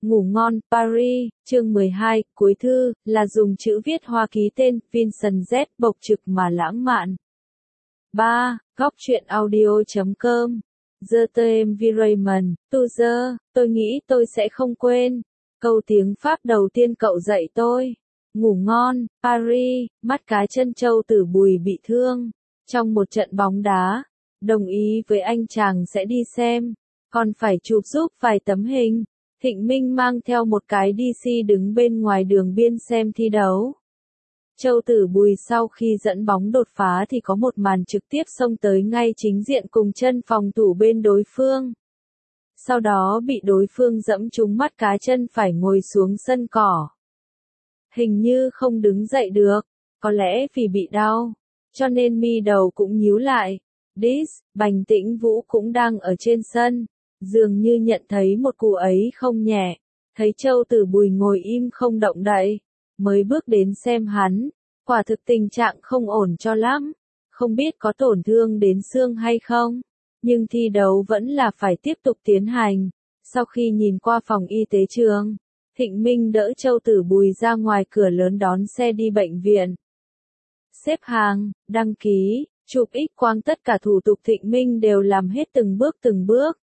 Ngủ ngon, Paris, chương 12, cuối thư, là dùng chữ viết Hoa ký tên, Vincent Z, bộc trực mà lãng mạn. 3. Góc truyện audio.com. The Environment, tôi nghĩ tôi sẽ không quên. Câu tiếng Pháp đầu tiên cậu dạy tôi. Ngủ ngon, Paris, mắt cá chân Châu Tử Bùi bị thương. Trong một trận bóng đá, đồng ý với anh chàng sẽ đi xem, còn phải chụp giúp vài tấm hình. Thịnh Minh mang theo một cái DC đứng bên ngoài đường biên xem thi đấu. Châu Tử Bùi sau khi dẫn bóng đột phá thì có một màn trực tiếp xông tới ngay chính diện cùng chân phòng thủ bên đối phương. Sau đó bị đối phương dẫm trúng mắt cá chân phải ngồi xuống sân cỏ. Hình như không đứng dậy được, có lẽ vì bị đau, cho nên mi đầu cũng nhíu lại. Bành Tĩnh Vũ cũng đang ở trên sân, dường như nhận thấy một cú ấy không nhẹ, thấy Châu Tử Bùi ngồi im không động đậy, mới bước đến xem hắn, quả thực tình trạng không ổn cho lắm, không biết có tổn thương đến xương hay không, nhưng thi đấu vẫn là phải tiếp tục tiến hành. Sau khi nhìn qua phòng y tế trường, Thịnh Minh đỡ Châu Tử Bùi ra ngoài cửa lớn đón xe đi bệnh viện. Xếp hàng, đăng ký, chụp X-quang tất cả thủ tục Thịnh Minh đều làm hết từng bước.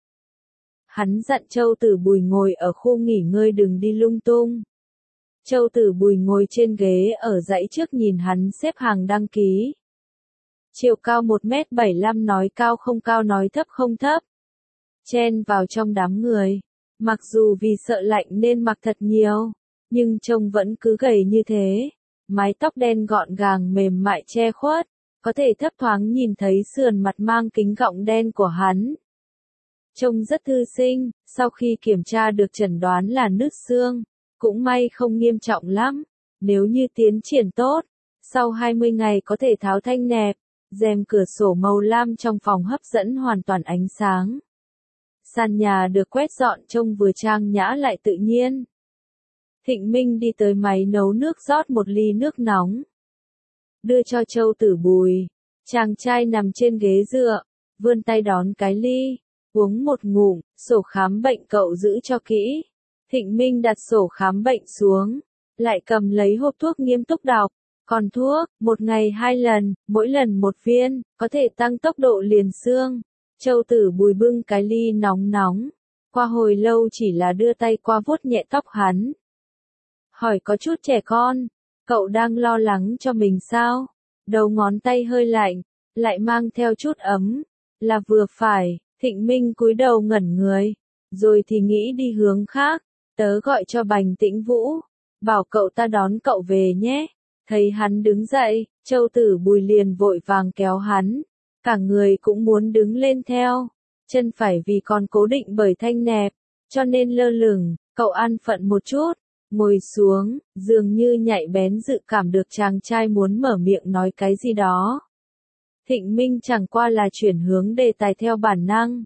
Hắn dặn Châu Tử Bùi ngồi ở khu nghỉ ngơi đừng đi lung tung. Châu Tử Bùi ngồi trên ghế ở dãy trước nhìn hắn xếp hàng đăng ký. Chiều cao 1m75 nói cao không cao nói thấp không thấp. Chen vào trong đám người. Mặc dù vì sợ lạnh nên mặc thật nhiều, nhưng trông vẫn cứ gầy như thế. Mái tóc đen gọn gàng mềm mại che khuất, có thể thấp thoáng nhìn thấy sườn mặt mang kính gọng đen của hắn. Trông rất thư sinh, sau khi kiểm tra được chẩn đoán là nứt xương, cũng may không nghiêm trọng lắm, nếu như tiến triển tốt, sau 20 ngày có thể tháo thanh nẹp, rèm cửa sổ màu lam trong phòng hấp dẫn hoàn toàn ánh sáng. Sàn nhà được quét dọn trông vừa trang nhã lại tự nhiên. Thịnh Minh đi tới máy nấu nước rót một ly nước nóng. Đưa cho Châu Tử Bùi, chàng trai nằm trên ghế dựa, vươn tay đón cái ly. Uống một ngụm, sổ khám bệnh cậu giữ cho kỹ. Thịnh Minh đặt sổ khám bệnh xuống, lại cầm lấy hộp thuốc nghiêm túc đọc. Còn thuốc, một ngày 2 lần, mỗi lần 1 viên, có thể tăng tốc độ liền xương. Châu Tử Bùi bưng cái ly nóng, qua hồi lâu chỉ là đưa tay qua vuốt nhẹ tóc hắn. Hỏi có chút trẻ con, cậu đang lo lắng cho mình sao? Đầu ngón tay hơi lạnh, lại mang theo chút ấm, là vừa phải. Thịnh Minh cúi đầu ngẩn người, rồi thì nghĩ đi hướng khác, tớ gọi cho Bành Tĩnh Vũ, bảo cậu ta đón cậu về nhé. Thấy hắn đứng dậy, Châu Tử Bùi liền vội vàng kéo hắn, cả người cũng muốn đứng lên theo, chân phải vì còn cố định bởi thanh nẹp, cho nên lơ lửng, cậu an phận một chút, ngồi xuống, dường như nhạy bén dự cảm được chàng trai muốn mở miệng nói cái gì đó. Thịnh Minh chẳng qua là chuyển hướng đề tài theo bản năng.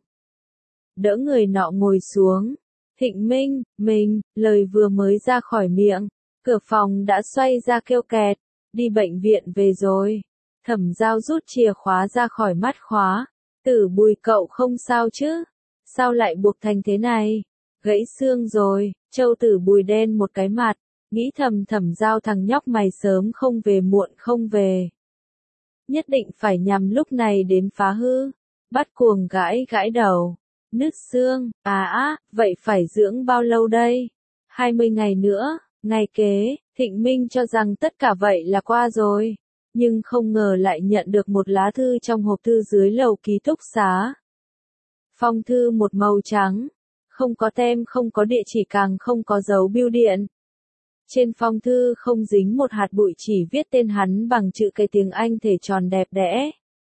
Đỡ người nọ ngồi xuống. Thịnh Minh, lời vừa mới ra khỏi miệng, cửa phòng đã xoay ra kêu kẹt, đi bệnh viện về rồi. Thẩm Giao rút chìa khóa ra khỏi mắt khóa. Tử Bùi cậu không sao chứ? Sao lại buộc thành thế này? Gãy xương rồi. Châu Tử Bùi đen một cái mặt, nghĩ thầm Thẩm Giao thằng nhóc mày sớm không về muộn không về. Nhất định phải nhằm lúc này đến phá hư. Bắt cuồng gãi đầu. Nứt xương, vậy phải dưỡng bao lâu đây? 20 ngày nữa, ngày kế. Thịnh Minh cho rằng tất cả vậy là qua rồi, nhưng không ngờ lại nhận được một lá thư trong hộp thư dưới lầu ký túc xá. Phong thư một màu trắng, không có tem không có địa chỉ càng không có dấu bưu điện. Trên phong thư không dính một hạt bụi chỉ viết tên hắn bằng chữ cái tiếng Anh thể tròn đẹp đẽ.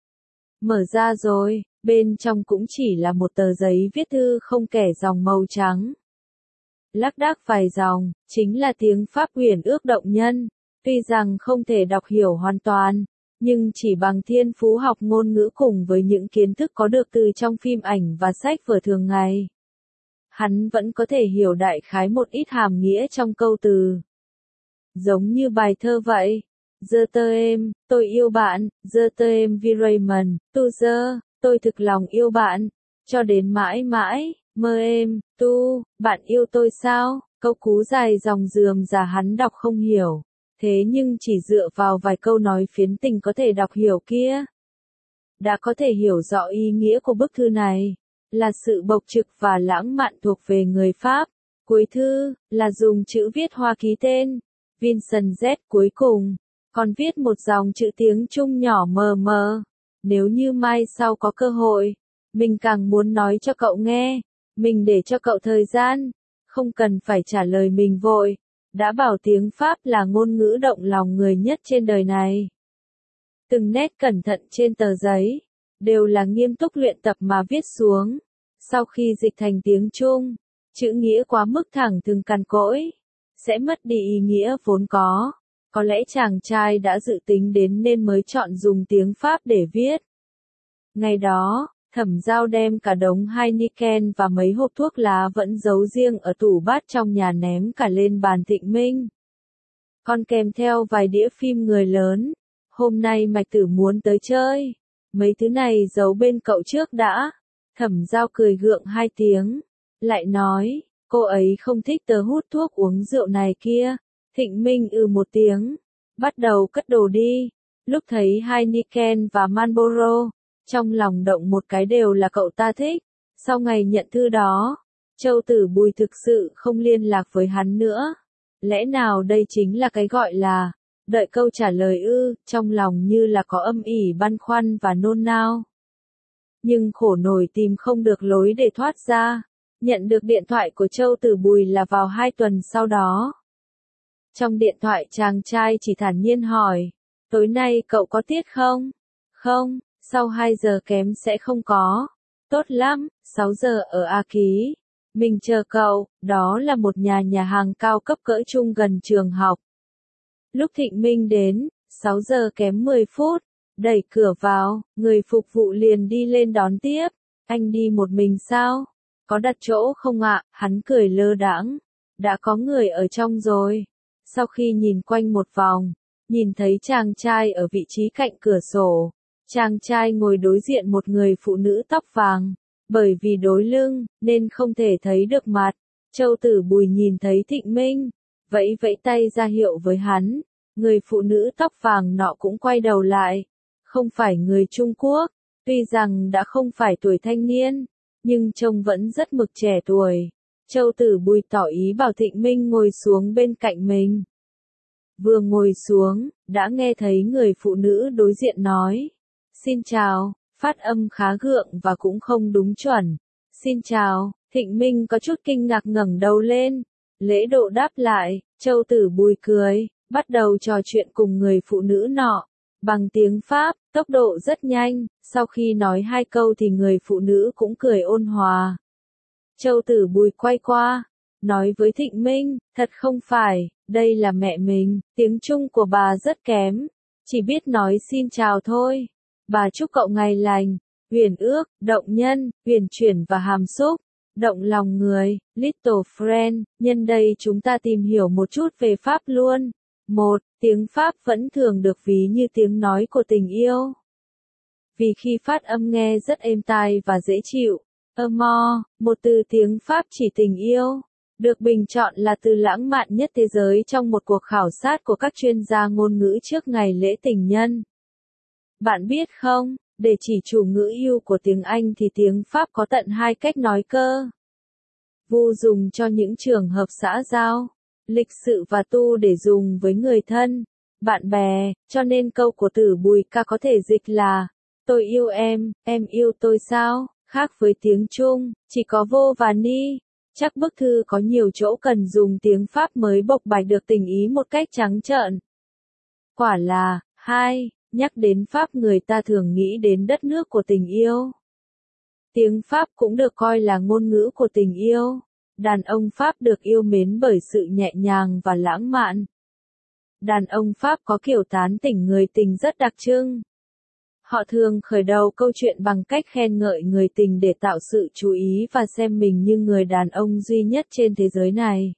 Mở ra rồi, bên trong cũng chỉ là một tờ giấy viết thư không kẻ dòng màu trắng. Lác đác vài dòng, chính là tiếng Pháp uyển ước động nhân, tuy rằng không thể đọc hiểu hoàn toàn, nhưng chỉ bằng thiên phú học ngôn ngữ cùng với những kiến thức có được từ trong phim ảnh và sách vở thường ngày. Hắn vẫn có thể hiểu đại khái một ít hàm nghĩa trong câu từ. Giống như bài thơ vậy. Tôi yêu bạn, Environment, tôi thực lòng yêu bạn, cho đến mãi mãi, bạn yêu tôi sao? Câu cú dài dòng rườm rà hắn đọc không hiểu, thế nhưng chỉ dựa vào vài câu nói phiến tình có thể đọc hiểu kia. Đã có thể hiểu rõ ý nghĩa của bức thư này, là sự bộc trực và lãng mạn thuộc về người Pháp. Cuối thư, là dùng chữ viết Hoa ký tên, Vincent Z cuối cùng, còn viết một dòng chữ tiếng Trung nhỏ mờ mờ. Nếu như mai sau có cơ hội, mình càng muốn nói cho cậu nghe, mình để cho cậu thời gian, không cần phải trả lời mình vội, đã bảo tiếng Pháp là ngôn ngữ động lòng người nhất trên đời này. Từng nét cẩn thận trên tờ giấy, đều là nghiêm túc luyện tập mà viết xuống. Sau khi dịch thành tiếng Trung, chữ nghĩa quá mức thẳng thừng cằn cỗi, sẽ mất đi ý nghĩa vốn có. Có lẽ chàng trai đã dự tính đến nên mới chọn dùng tiếng Pháp để viết. Ngày đó, Thẩm Giao đem cả đống Heineken và mấy hộp thuốc lá vẫn giấu riêng ở tủ bát trong nhà ném cả lên bàn Thịnh Minh. Còn kèm theo vài đĩa phim người lớn. Hôm nay Mạch Tử muốn tới chơi. Mấy thứ này giấu bên cậu trước đã. Thẩm Giao cười gượng 2 tiếng. Lại nói, cô ấy không thích tớ hút thuốc uống rượu này kia. Thịnh Minh một tiếng. Bắt đầu cất đồ đi. Lúc thấy Heineken và Marlboro, trong lòng động một cái đều là cậu ta thích. Sau ngày nhận thư đó, Châu Tử Bùi thực sự không liên lạc với hắn nữa. Lẽ nào đây chính là cái gọi là đợi câu trả lời trong lòng như là có âm ỉ băn khoăn và nôn nao. Nhưng khổ nổi tìm không được lối để thoát ra. Nhận được điện thoại của Châu Tử Bùi là vào 2 tuần sau đó. Trong điện thoại chàng trai chỉ thản nhiên hỏi, tối nay cậu có tiết không? Không, sau 2 giờ kém sẽ không có. Tốt lắm, 6 giờ ở A Ký. Mình chờ cậu, đó là một nhà hàng cao cấp cỡ trung gần trường học. Lúc Thịnh Minh đến, 6 giờ kém 10 phút, đẩy cửa vào, người phục vụ liền đi lên đón tiếp. Anh đi một mình sao? Có đặt chỗ không ạ? Hắn cười lơ đãng. Đã có người ở trong rồi. Sau khi nhìn quanh một vòng, nhìn thấy chàng trai ở vị trí cạnh cửa sổ. Chàng trai ngồi đối diện một người phụ nữ tóc vàng. Bởi vì đối lưng, nên không thể thấy được mặt. Châu Tử Bùi nhìn thấy Thịnh Minh, vẫy vẫy tay ra hiệu với hắn. Người phụ nữ tóc vàng nọ cũng quay đầu lại. Không phải người Trung Quốc, tuy rằng đã không phải tuổi thanh niên, nhưng trông vẫn rất mực trẻ tuổi. Châu Tử Bùi tỏ ý bảo Thịnh Minh ngồi xuống bên cạnh mình. Vừa ngồi xuống, đã nghe thấy người phụ nữ đối diện nói. Xin chào, phát âm khá gượng và cũng không đúng chuẩn. Xin chào, Thịnh Minh có chút kinh ngạc ngẩng đầu lên. Lễ độ đáp lại, Châu Tử Bùi cười, bắt đầu trò chuyện cùng người phụ nữ nọ. Bằng tiếng Pháp, tốc độ rất nhanh, sau khi nói 2 câu thì người phụ nữ cũng cười ôn hòa. Châu Tử Bùi quay qua, nói với Thịnh Minh, thật không phải, đây là mẹ mình, tiếng Trung của bà rất kém, chỉ biết nói xin chào thôi. Bà chúc cậu ngày lành, huyền ước, động nhân, huyền chuyển và hàm xúc, động lòng người, little friend, nhân đây chúng ta tìm hiểu một chút về Pháp luôn. 1. Tiếng Pháp vẫn thường được ví như tiếng nói của tình yêu. Vì khi phát âm nghe rất êm tai và dễ chịu. Amour, một từ tiếng Pháp chỉ tình yêu, được bình chọn là từ lãng mạn nhất thế giới trong một cuộc khảo sát của các chuyên gia ngôn ngữ trước ngày lễ tình nhân. Bạn biết không, để chỉ chủ ngữ yêu của tiếng Anh thì tiếng Pháp có tận 2 cách nói cơ. Vu dùng cho những trường hợp xã giao, lịch sự và tu để dùng với người thân, bạn bè, cho nên câu của Tử Bùi ca có thể dịch là, tôi yêu em yêu tôi sao? Khác với tiếng Trung, chỉ có vô và ni. Chắc bức thư có nhiều chỗ cần dùng tiếng Pháp mới bộc bạch được tình ý một cách trắng trợn. Quả là, 2. Nhắc đến Pháp người ta thường nghĩ đến đất nước của tình yêu. Tiếng Pháp cũng được coi là ngôn ngữ của tình yêu. Đàn ông Pháp được yêu mến bởi sự nhẹ nhàng và lãng mạn. Đàn ông Pháp có kiểu tán tỉnh người tình rất đặc trưng. Họ thường khởi đầu câu chuyện bằng cách khen ngợi người tình để tạo sự chú ý và xem mình như người đàn ông duy nhất trên thế giới này.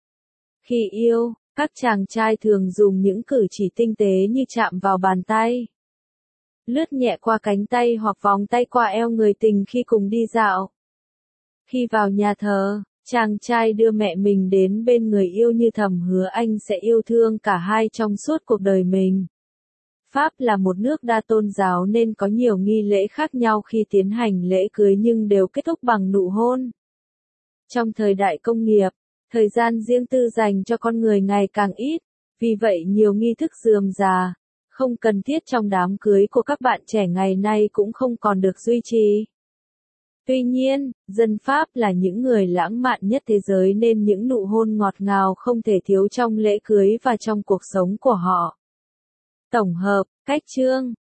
Khi yêu, các chàng trai thường dùng những cử chỉ tinh tế như chạm vào bàn tay, lướt nhẹ qua cánh tay hoặc vòng tay qua eo người tình khi cùng đi dạo. Khi vào nhà thờ, Chàng trai đưa mẹ mình đến bên người yêu như thầm hứa anh sẽ yêu thương cả hai trong suốt cuộc đời mình. Pháp là một nước đa tôn giáo nên có nhiều nghi lễ khác nhau khi tiến hành lễ cưới nhưng đều kết thúc bằng nụ hôn. Trong thời đại công nghiệp, thời gian riêng tư dành cho con người ngày càng ít, vì vậy nhiều nghi thức rườm rà, không cần thiết trong đám cưới của các bạn trẻ ngày nay cũng không còn được duy trì. Tuy nhiên, dân Pháp là những người lãng mạn nhất thế giới nên những nụ hôn ngọt ngào không thể thiếu trong lễ cưới và trong cuộc sống của họ. Tổng hợp, cách chương